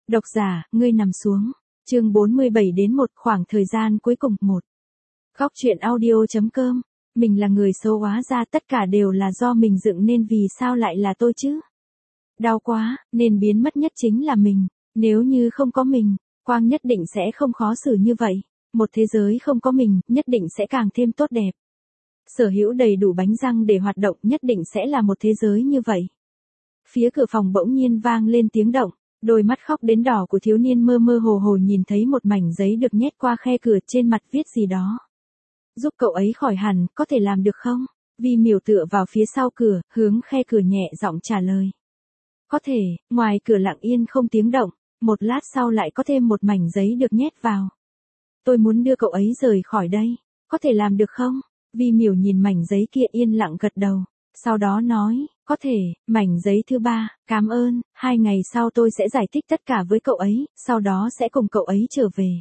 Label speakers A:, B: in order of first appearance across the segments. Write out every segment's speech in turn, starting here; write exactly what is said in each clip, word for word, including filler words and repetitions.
A: Độc giả, ngươi nằm xuống. Chương bốn mươi bảy đến một khoảng thời gian cuối cùng một. Góc truyện audio.com. Mình là người xấu hóa ra tất cả đều là do mình dựng nên vì sao lại là tôi chứ? Đau quá, nên biến mất nhất chính là mình. Nếu như không có mình, Quang nhất định sẽ không khó xử như vậy. Một thế giới không có mình, nhất định sẽ càng thêm tốt đẹp. Sở hữu đầy đủ bánh răng để hoạt động nhất định sẽ là một thế giới như vậy. Phía cửa phòng bỗng nhiên vang lên tiếng động. Đôi mắt khóc đến đỏ của thiếu niên mơ mơ hồ hồ nhìn thấy một mảnh giấy được nhét qua khe cửa, trên mặt viết gì đó. Giúp cậu ấy khỏi hẳn, có thể làm được không? Vi miểu tựa vào phía sau cửa, hướng khe cửa nhẹ giọng trả lời. Có thể. Ngoài cửa lặng yên không tiếng động, một lát sau lại có thêm một mảnh giấy được nhét vào. Tôi muốn đưa cậu ấy rời khỏi đây, có thể làm được không? Vi miểu nhìn mảnh giấy kia yên lặng gật đầu, sau đó nói, có thể. Mảnh giấy thứ ba, cảm ơn, hai ngày sau tôi sẽ giải thích tất cả với cậu ấy, sau đó sẽ cùng cậu ấy trở về.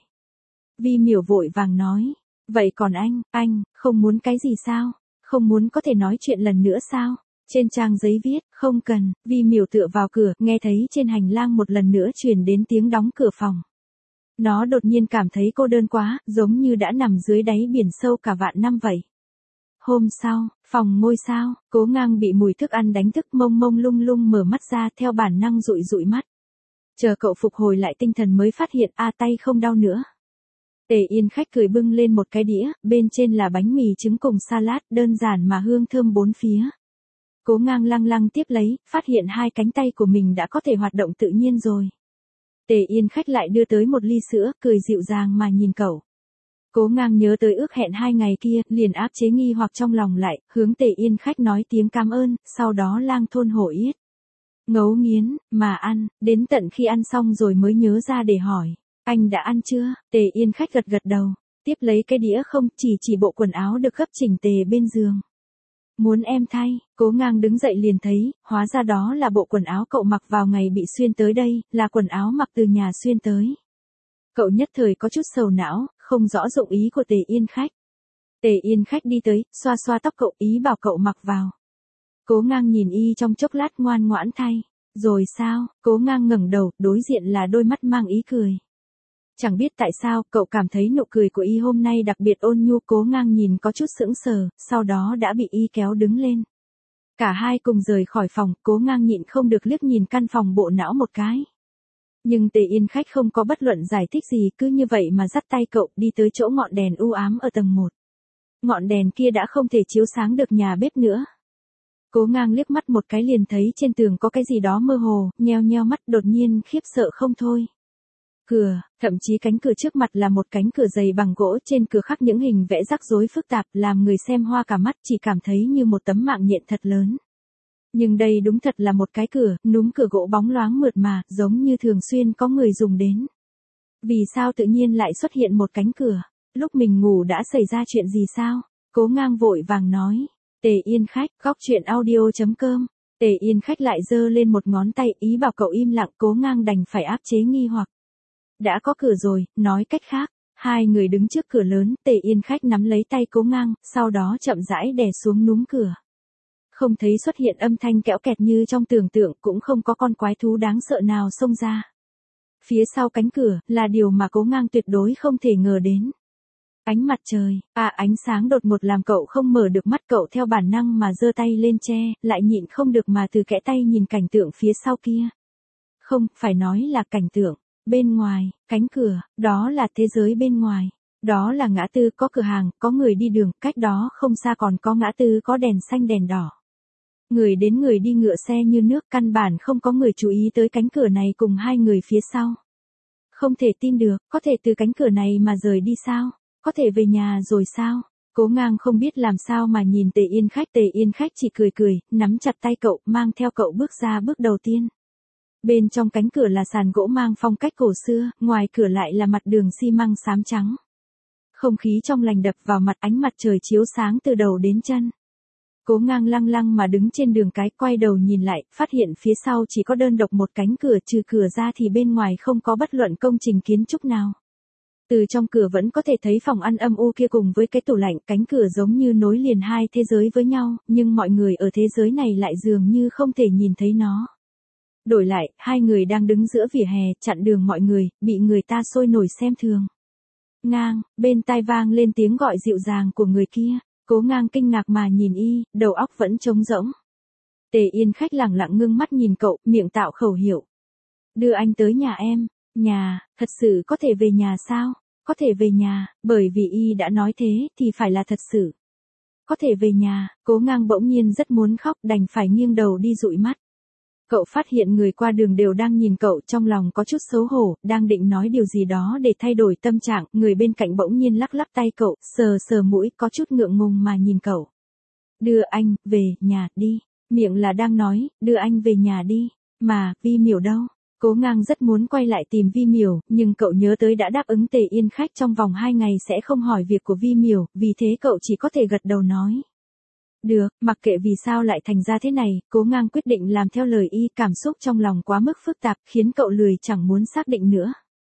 A: Vi miểu vội vàng nói, vậy còn anh, anh, không muốn cái gì sao? Không muốn có thể nói chuyện lần nữa sao? Trên trang giấy viết, không cần. Vi miểu tựa vào cửa, nghe thấy trên hành lang một lần nữa truyền đến tiếng đóng cửa phòng. Nó đột nhiên cảm thấy cô đơn quá, giống như đã nằm dưới đáy biển sâu cả vạn năm vậy. Hôm sau, phòng ngôi sao, Cố Ngang bị mùi thức ăn đánh thức, mông mông lung lung mở mắt ra, theo bản năng dụi dụi mắt. Chờ cậu phục hồi lại tinh thần mới phát hiện a tay không đau nữa. Tề Yên Khách cười bưng lên một cái đĩa, bên trên là bánh mì trứng cùng salad, đơn giản mà hương thơm bốn phía. Cố Ngang lăng lăng tiếp lấy, phát hiện hai cánh tay của mình đã có thể hoạt động tự nhiên rồi. Tề Yên Khách lại đưa tới một ly sữa, cười dịu dàng mà nhìn cậu. Cố Ngang nhớ tới ước hẹn hai ngày kia, liền áp chế nghi hoặc trong lòng lại, hướng Tề Yên Khách nói tiếng cảm ơn, sau đó lang thôn hổ yết. Ngấu nghiến, mà ăn, đến tận khi ăn xong rồi mới nhớ ra để hỏi, anh đã ăn chưa? Tề Yên Khách gật gật đầu, tiếp lấy cái đĩa không, chỉ chỉ bộ quần áo được gấp chỉnh tề bên giường. Muốn em thay? Cố Ngang đứng dậy liền thấy, hóa ra đó là bộ quần áo cậu mặc vào ngày bị xuyên tới đây, là quần áo mặc từ nhà xuyên tới. Cậu nhất thời có chút sầu não, không rõ dụng ý của Tề Yên Khách. Tề Yên Khách đi tới, xoa xoa tóc cậu, ý bảo cậu mặc vào. Cố Ngang nhìn y trong chốc lát ngoan ngoãn thay. Rồi sao? Cố Ngang ngẩng đầu, đối diện là đôi mắt mang ý cười. Chẳng biết tại sao, cậu cảm thấy nụ cười của y hôm nay đặc biệt ôn nhu. Cố Ngang nhìn có chút sững sờ, sau đó đã bị y kéo đứng lên. Cả hai cùng rời khỏi phòng, Cố Ngang nhịn không được liếc nhìn căn phòng bộ não một cái. Nhưng Tề Yên Khách không có bất luận giải thích gì, cứ như vậy mà dắt tay cậu đi tới chỗ ngọn đèn u ám ở tầng một. Ngọn đèn kia đã không thể chiếu sáng được nhà bếp nữa. Cố Ngang liếc mắt một cái liền thấy trên tường có cái gì đó mơ hồ, nheo nheo mắt, đột nhiên khiếp sợ không thôi. Cửa, thậm chí cánh cửa trước mặt là một cánh cửa dày bằng gỗ, trên cửa khắc những hình vẽ rắc rối phức tạp, làm người xem hoa cả mắt, chỉ cảm thấy như một tấm mạng nhện thật lớn. Nhưng đây đúng thật là một cái cửa, núm cửa gỗ bóng loáng mượt mà, giống như thường xuyên có người dùng đến. Vì sao tự nhiên lại xuất hiện một cánh cửa? Lúc mình ngủ đã xảy ra chuyện gì sao? Cố Ngang vội vàng nói. Tề Yên Khách, góc truyện audio.com. Tề Yên Khách lại giơ lên một ngón tay, ý bảo cậu im lặng. Cố Ngang đành phải áp chế nghi hoặc. Đã có cửa rồi, nói cách khác, hai người đứng trước cửa lớn, Tề Yên Khách nắm lấy tay Cố Ngang, sau đó chậm rãi đè xuống núm cửa. Không thấy xuất hiện âm thanh kẽo kẹt như trong tưởng tượng, cũng không có con quái thú đáng sợ nào xông ra. Phía sau cánh cửa, là điều mà Cố Ngang tuyệt đối không thể ngờ đến. Ánh mặt trời, à ánh sáng đột ngột làm cậu không mở được mắt, cậu theo bản năng mà giơ tay lên che, lại nhịn không được mà từ kẽ tay nhìn cảnh tượng phía sau kia. Không, phải nói là cảnh tượng. Bên ngoài, cánh cửa, đó là thế giới bên ngoài. Đó là ngã tư có cửa hàng, có người đi đường, cách đó không xa còn có ngã tư có đèn xanh đèn đỏ. Người đến người đi ngựa xe như nước, căn bản không có người chú ý tới cánh cửa này cùng hai người phía sau. Không thể tin được, có thể từ cánh cửa này mà rời đi sao? Có thể về nhà rồi sao? Cố Ngang không biết làm sao mà nhìn Tề Yên Khách. Tề Yên Khách chỉ cười cười, nắm chặt tay cậu, mang theo cậu bước ra bước đầu tiên. Bên trong cánh cửa là sàn gỗ mang phong cách cổ xưa, ngoài cửa lại là mặt đường xi măng xám trắng. Không khí trong lành đập vào mặt, ánh mặt trời chiếu sáng từ đầu đến chân. Cố Ngang lăng lăng mà đứng trên đường cái, quay đầu nhìn lại, phát hiện phía sau chỉ có đơn độc một cánh cửa, trừ cửa ra thì bên ngoài không có bất luận công trình kiến trúc nào. Từ trong cửa vẫn có thể thấy phòng ăn âm u kia cùng với cái tủ lạnh, cánh cửa giống như nối liền hai thế giới với nhau, nhưng mọi người ở thế giới này lại dường như không thể nhìn thấy nó. Đổi lại, hai người đang đứng giữa vỉa hè, chặn đường mọi người, bị người ta sôi nổi xem thường. Ngang, bên tai vang lên tiếng gọi dịu dàng của người kia. Cố Ngang kinh ngạc mà nhìn y, đầu óc vẫn trống rỗng. Tề Yên Khách lẳng lặng ngưng mắt nhìn cậu, miệng tạo khẩu hiệu. Đưa anh tới nhà em. Nhà, thật sự có thể về nhà sao? Có thể về nhà, bởi vì y đã nói thế thì phải là thật sự. Có thể về nhà, Cố Ngang bỗng nhiên rất muốn khóc, đành phải nghiêng đầu đi dụi mắt. Cậu phát hiện người qua đường đều đang nhìn cậu, trong lòng có chút xấu hổ, đang định nói điều gì đó để thay đổi tâm trạng, người bên cạnh bỗng nhiên lắc lắc tay cậu, sờ sờ mũi, có chút ngượng ngùng mà nhìn cậu. Đưa anh, về, nhà, đi. Miệng là đang nói, đưa anh về nhà đi. Mà, Vi Miểu đâu? Cố Ngang rất muốn quay lại tìm Vi Miểu, nhưng cậu nhớ tới đã đáp ứng Tề Yên Khách trong vòng hai ngày sẽ không hỏi việc của Vi Miểu, vì thế cậu chỉ có thể gật đầu nói. Được, mặc kệ vì sao lại thành ra thế này, Cố Ngang quyết định làm theo lời y, cảm xúc trong lòng quá mức phức tạp, khiến cậu lười chẳng muốn xác định nữa.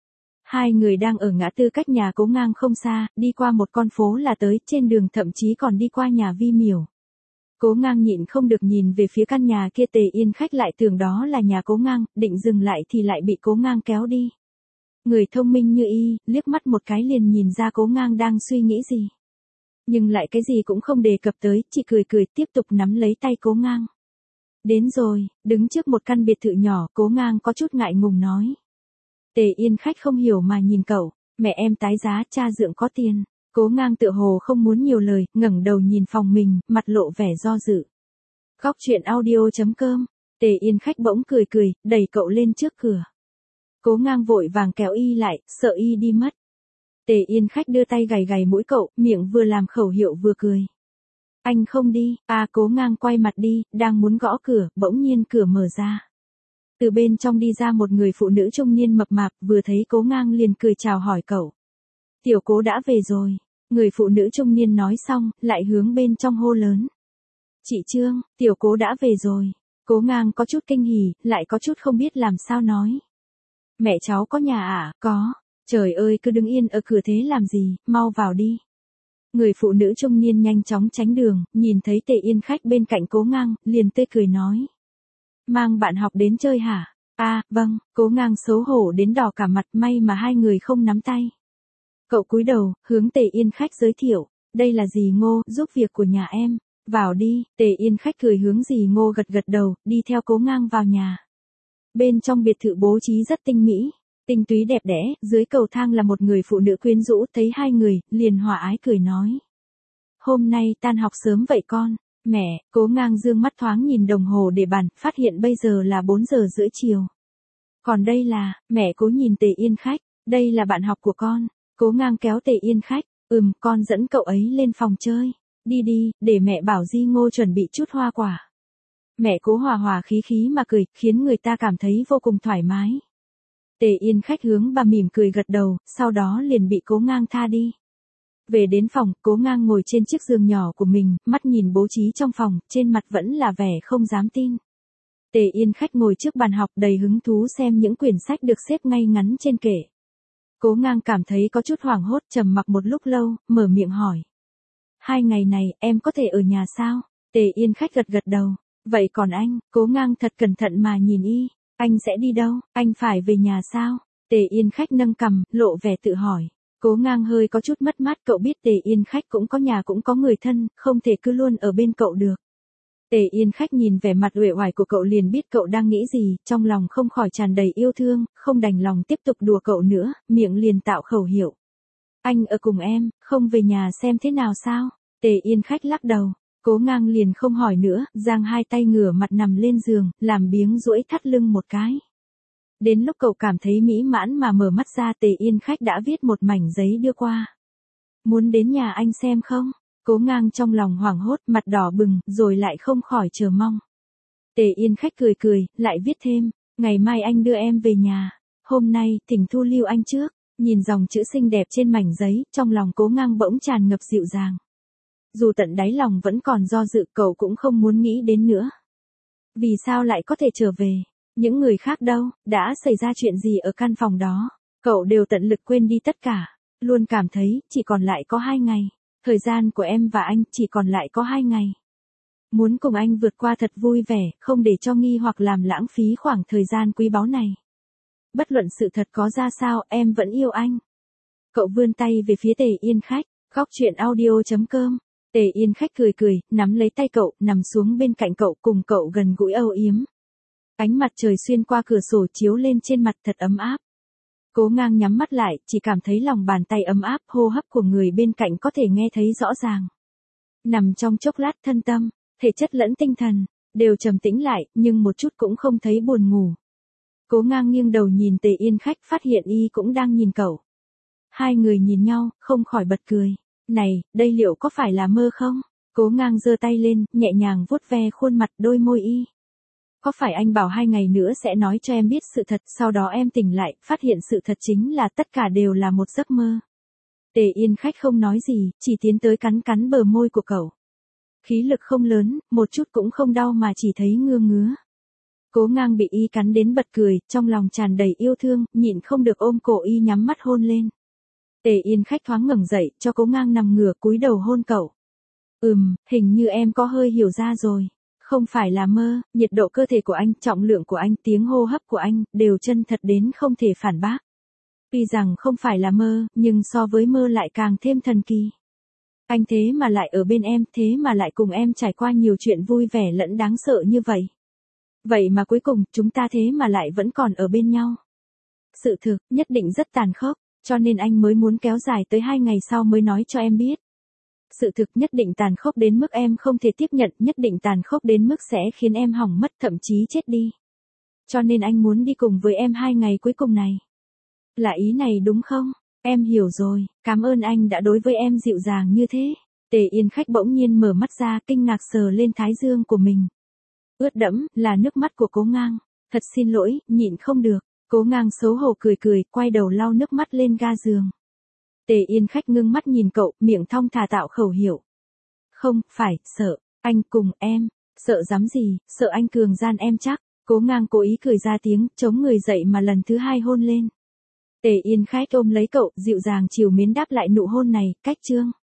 A: Hai người đang ở ngã tư cách nhà Cố Ngang không xa, đi qua một con phố là tới, trên đường thậm chí còn đi qua nhà Vi Miểu. Cố Ngang nhịn không được nhìn về phía căn nhà kia, Tề Yên Khách lại tưởng đó là nhà Cố Ngang, định dừng lại thì lại bị Cố Ngang kéo đi. Người thông minh như y, liếc mắt một cái liền nhìn ra Cố Ngang đang suy nghĩ gì. Nhưng lại cái gì cũng không đề cập tới, chỉ cười cười tiếp tục nắm lấy tay Cố Ngang. Đến rồi, đứng trước một căn biệt thự nhỏ, Cố Ngang có chút ngại ngùng nói. Tề Yên Khách không hiểu mà nhìn cậu, mẹ em tái giá, cha dượng có tiền. Cố Ngang tựa hồ không muốn nhiều lời, ngẩng đầu nhìn phòng mình, mặt lộ vẻ do dự. Góc truyện audio chấm com, Tề Yên Khách bỗng cười cười, đẩy cậu lên trước cửa. Cố Ngang vội vàng kéo y lại, sợ y đi mất. Tề Yên Khách đưa tay gầy gầy mũi cậu, miệng vừa làm khẩu hiệu vừa cười. Anh không đi, à Cố Ngang quay mặt đi, đang muốn gõ cửa, bỗng nhiên cửa mở ra. Từ bên trong đi ra một người phụ nữ trung niên mập mạp, vừa thấy Cố Ngang liền cười chào hỏi cậu. Tiểu Cố đã về rồi. Người phụ nữ trung niên nói xong, lại hướng bên trong hô lớn. Chị Trương, Tiểu Cố đã về rồi. Cố Ngang có chút kinh hỉ, lại có chút không biết làm sao nói. Mẹ cháu có nhà à? Có. Trời ơi, cứ đứng yên ở cửa thế làm gì, mau vào đi. Người phụ nữ trung niên nhanh chóng tránh đường, nhìn thấy Tề Yên Khách bên cạnh Cố Ngang, liền tươi cười nói. Mang bạn học đến chơi hả? À, vâng. Cố Ngang xấu hổ đến đỏ cả mặt, may mà hai người không nắm tay. Cậu cúi đầu, hướng Tề Yên Khách giới thiệu, đây là dì Ngô, giúp việc của nhà em. Vào đi, Tề Yên Khách cười hướng dì Ngô gật gật đầu, đi theo Cố Ngang vào nhà. Bên trong biệt thự bố trí rất tinh mỹ, tinh túy đẹp đẽ, dưới cầu thang là một người phụ nữ quyến rũ, thấy hai người, liền hòa ái cười nói. Hôm nay tan học sớm vậy con, mẹ. Cố Ngang dương mắt thoáng nhìn đồng hồ để bàn, phát hiện bây giờ là bốn giờ rưỡi chiều. Còn đây là, mẹ Cố nhìn Tề Yên Khách, đây là bạn học của con. Cố Ngang kéo Tề Yên Khách, ừm, con dẫn cậu ấy lên phòng chơi. Đi đi, để mẹ bảo Di Ngô chuẩn bị chút hoa quả. Mẹ Cố hòa hòa khí khí mà cười, khiến người ta cảm thấy vô cùng thoải mái. Tề Yên Khách hướng bà mỉm cười gật đầu, sau đó liền bị Cố Ngang tha đi. Về đến phòng, Cố Ngang ngồi trên chiếc giường nhỏ của mình, mắt nhìn bố trí trong phòng, trên mặt vẫn là vẻ không dám tin. Tề Yên Khách ngồi trước bàn học đầy hứng thú xem những quyển sách được xếp ngay ngắn trên kệ. Cố Ngang cảm thấy có chút hoảng hốt, trầm mặc một lúc lâu, mở miệng hỏi. Hai ngày này, em có thể ở nhà sao? Tề Yên Khách gật gật đầu. Vậy còn anh? Cố Ngang thật cẩn thận mà nhìn y. Anh sẽ đi đâu? Anh phải về nhà sao? Tề Yên Khách nâng cằm, lộ vẻ tự hỏi. Cố Ngang hơi có chút mất mát, cậu biết Tề Yên Khách cũng có nhà cũng có người thân, không thể cứ luôn ở bên cậu được. Tề Yên Khách nhìn vẻ mặt uể oải của cậu liền biết cậu đang nghĩ gì, trong lòng không khỏi tràn đầy yêu thương, không đành lòng tiếp tục đùa cậu nữa, miệng liền tạo khẩu hiệu. Anh ở cùng em, không về nhà xem thế nào sao? Tề Yên Khách lắc đầu. Cố Ngang liền không hỏi nữa, giang hai tay ngửa mặt nằm lên giường, làm biếng duỗi thắt lưng một cái. Đến lúc cậu cảm thấy mỹ mãn mà mở mắt ra, Tề Yên Khách đã viết một mảnh giấy đưa qua. Muốn đến nhà anh xem không? Cố Ngang trong lòng hoảng hốt, mặt đỏ bừng, rồi lại không khỏi chờ mong. Tề Yên Khách cười cười, lại viết thêm, ngày mai anh đưa em về nhà. Hôm nay, thỉnh thu lưu anh trước. Nhìn dòng chữ xinh đẹp trên mảnh giấy, trong lòng Cố Ngang bỗng tràn ngập dịu dàng. Dù tận đáy lòng vẫn còn do dự, cậu cũng không muốn nghĩ đến nữa. Vì sao lại có thể trở về? Những người khác đâu, đã xảy ra chuyện gì ở căn phòng đó? Cậu đều tận lực quên đi tất cả. Luôn cảm thấy, chỉ còn lại có hai ngày. Thời gian của em và anh chỉ còn lại có hai ngày. Muốn cùng anh vượt qua thật vui vẻ, không để cho nghi hoặc làm lãng phí khoảng thời gian quý báu này. Bất luận sự thật có ra sao, em vẫn yêu anh. Cậu vươn tay về phía Tề Yên Khách, góc chuyện audio chấm com. Tề Yên Khách cười cười, nắm lấy tay cậu, nằm xuống bên cạnh cậu cùng cậu gần gũi âu yếm. Ánh mặt trời xuyên qua cửa sổ chiếu lên trên mặt thật ấm áp. Cố Ngang nhắm mắt lại, chỉ cảm thấy lòng bàn tay ấm áp, hô hấp của người bên cạnh có thể nghe thấy rõ ràng. Nằm trong chốc lát thân tâm, thể chất lẫn tinh thần, đều trầm tĩnh lại, nhưng một chút cũng không thấy buồn ngủ. Cố Ngang nghiêng đầu nhìn Tề Yên Khách, phát hiện y cũng đang nhìn cậu. Hai người nhìn nhau, không khỏi bật cười. Này, đây liệu có phải là mơ không? Cố Ngang giơ tay lên, nhẹ nhàng vuốt ve khuôn mặt đôi môi y. Có phải anh bảo hai ngày nữa sẽ nói cho em biết sự thật, sau đó em tỉnh lại, phát hiện sự thật chính là tất cả đều là một giấc mơ. Tề Yên Khách không nói gì, chỉ tiến tới cắn cắn bờ môi của cậu. Khí lực không lớn, một chút cũng không đau mà chỉ thấy ngứa ngứa. Cố Ngang bị y cắn đến bật cười, trong lòng tràn đầy yêu thương, nhịn không được ôm cổ y nhắm mắt hôn lên. Tề Yên Khách thoáng ngẩng dậy, cho Cố Ngang nằm ngửa cúi đầu hôn cậu. Ừm, hình như em có hơi hiểu ra rồi. Không phải là mơ, nhiệt độ cơ thể của anh, trọng lượng của anh, tiếng hô hấp của anh, đều chân thật đến không thể phản bác. Tuy rằng không phải là mơ, nhưng so với mơ lại càng thêm thần kỳ. Anh thế mà lại ở bên em, thế mà lại cùng em trải qua nhiều chuyện vui vẻ lẫn đáng sợ như vậy. Vậy mà cuối cùng, chúng ta thế mà lại vẫn còn ở bên nhau. Sự thực, nhất định rất tàn khốc, cho nên anh mới muốn kéo dài tới hai ngày sau mới nói cho em biết. Sự thực nhất định tàn khốc đến mức em không thể tiếp nhận, nhất định tàn khốc đến mức sẽ khiến em hỏng mất, thậm chí chết đi. Cho nên anh muốn đi cùng với em hai ngày cuối cùng này. Là ý này đúng không? Em hiểu rồi, cảm ơn anh đã đối với em dịu dàng như thế. Tề Yên Khách bỗng nhiên mở mắt ra, kinh ngạc sờ lên thái dương của mình. Ướt đẫm, là nước mắt của Cố Ngang. Thật xin lỗi, nhịn không được. Cố Ngang xấu hổ cười cười, quay đầu lau nước mắt lên ga giường. Tề Yên Khách ngưng mắt nhìn cậu, miệng thong thả tạo khẩu hiệu. Không, phải, sợ, anh cùng em, sợ dám gì, sợ anh cường gian em chắc. Cố Ngang cố ý cười ra tiếng, chống người dậy mà lần thứ hai hôn lên. Tề Yên Khách ôm lấy cậu, dịu dàng chiều mến đáp lại nụ hôn này, cách chương.